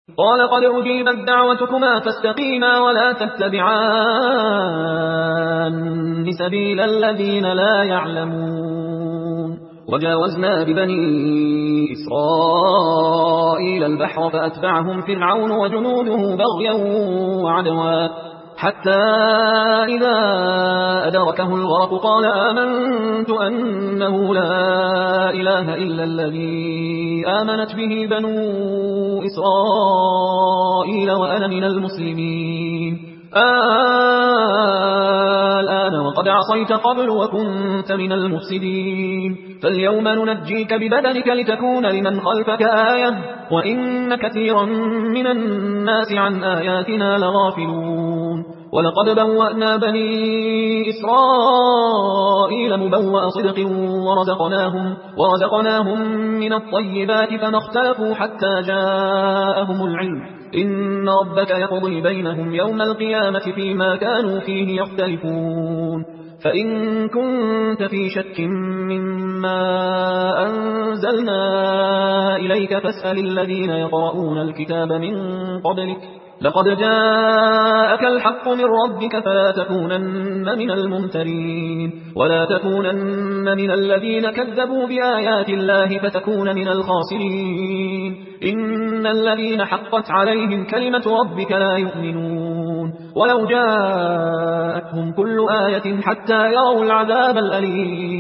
قال قد أجيبت دعوتكما فاستقيما ولا تتبعان سبيل الذين لا يعلمون. وجاوزنا ببني إسرائيل البحر فأتبعهم فرعون وجنوده بغيا وعدوا حتى إذا أدركه الغرق قال آمنت أنه لا إله إلا الذي آمنت به بنو إسرائيل وأنا من المسلمين. الآن وقد عصيت قبل وكنت من المفسدين فاليوم ننجيك ببدنك لتكون لمن خلفك آية وإن كثيرا من الناس عن آياتنا لغافلون. ولقد بوأنا بني إسرائيل مبوأ صدق ورزقناهم من الطيبات فما اختلفوا حتى جاءهم العلم إن ربك يقضي بينهم يوم القيامة فيما كانوا فيه يختلفون. فإن كنت في شك مما أنزلنا إليك فاسأل الذين يقرؤون الكتاب من قبلك لقد جاءك الحق من ربك فلا تكونن من الممترين ولا تكونن من الذين كذبوا بآيات الله فتكون من الخاسرين. إن الذين حقت عليهم كلمة ربك لا يؤمنون ولو جاءتهم كل آية حتى يروا العذاب الأليم